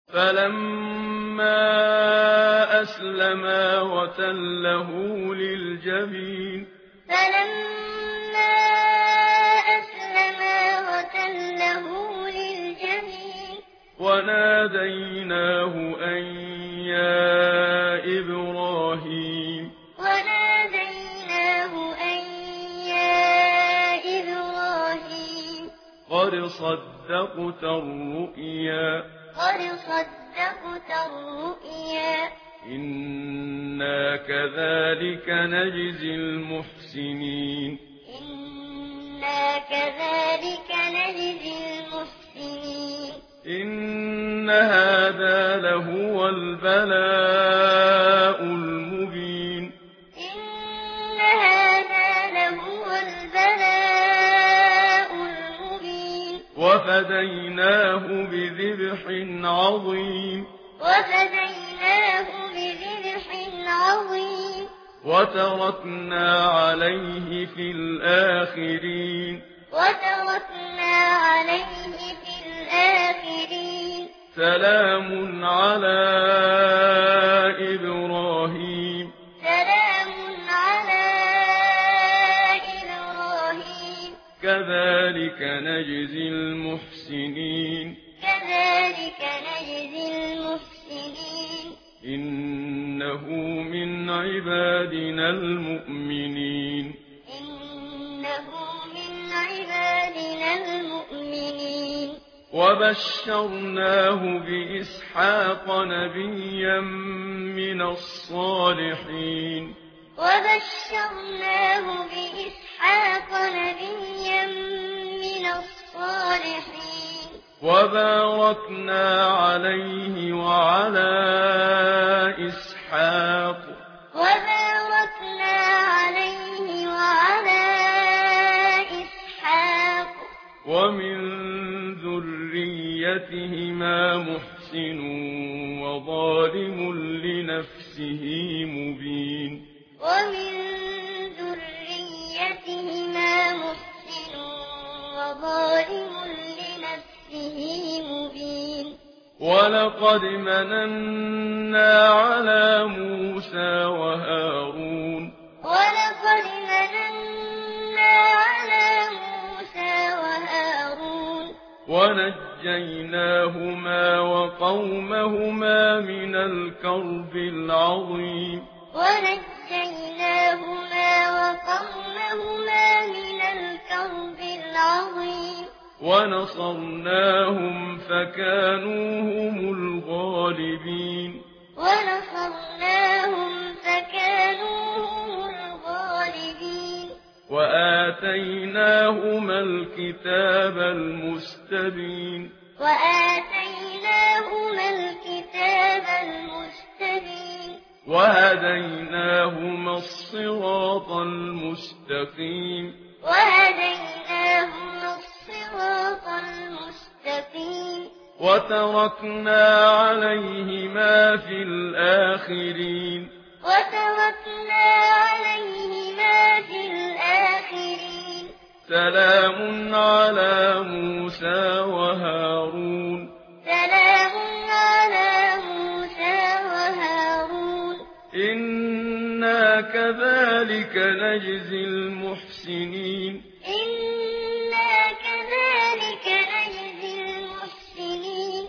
فلما أسلما وتله للجبين فلما أسلما وتله للجبين وناديناه أن يا إبراهيم وناديناه أن يا إبراهيم قد صدقت الرؤيا قد صدقت الرؤيا إنا كذلك نجزي المحسنين إنا كذلك نجزي المحسنين إن هذا لهو البلاء المبين إن هذا لهو البلاء المبين وفديناه بذبح عظيم وفديناه بذبح عظيم وتركنا عليه في الآخرين وتركنا عليه في الآخرين سلام على إبراهيم سلام على إبراهيم كذلك نجزي المحسنين كذلك نجزي المحسنين إنه من عبادنا المؤمنين إنه من عبادنا المؤمنين وبشرناه بإسحاق نبيا من الصالحين وبشرناه بإسحاق نبيا من الصالحين وباركنا عليه وعلى إسحاق وباركنا عليه وعلى إسحاق ومن ذريتهما محسن وظالم لنفسه مبين ومن ذريتهما محسن وظالم لنفسه مبين ولقد مننا على موسى وهارون ولقد مننا على موسى وهارون ونجيناهما وقومهما من الكرب العظيم ونجيناهما وقومهما من الكرب العظيم ونصرناهم فكانوا هم الغالبين ونصرناهم فكانوا هم الغالبين وآتيناهما الكتاب المستبين وآتيناهما الكتاب المستبين وهديناهما الصراط المستقيم وهديناهما الصراط المستقيم وتركنا عليهما في الآخرين وتركنا عليهما في الآخرين سلام على موسى وهارون سلام على موسى وهارون إنا كذلك نجزي المحسنين إنا كذلك نجزي المحسنين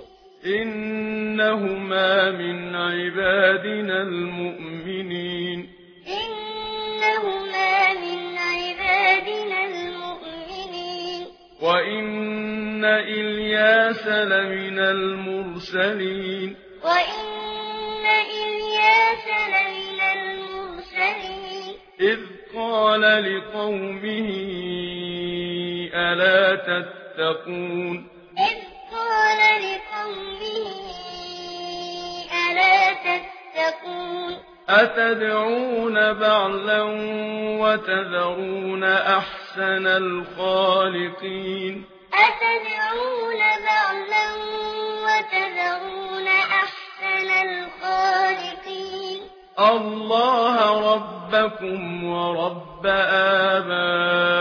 إنهما من عبادنا المؤمنين إنهما من عبادنا المؤمنين وإن إلياس لمن المرسلين وإن إلياس لمن المرسلين إذ قال لقومه ألا تتقون إذ قال لقومه ألا تتقون أتدعون بعلا وتذرون أحسن الخالقين أتدعون بعلا وتذرون أحسن الخالقين الله ربكم ورب آبائكم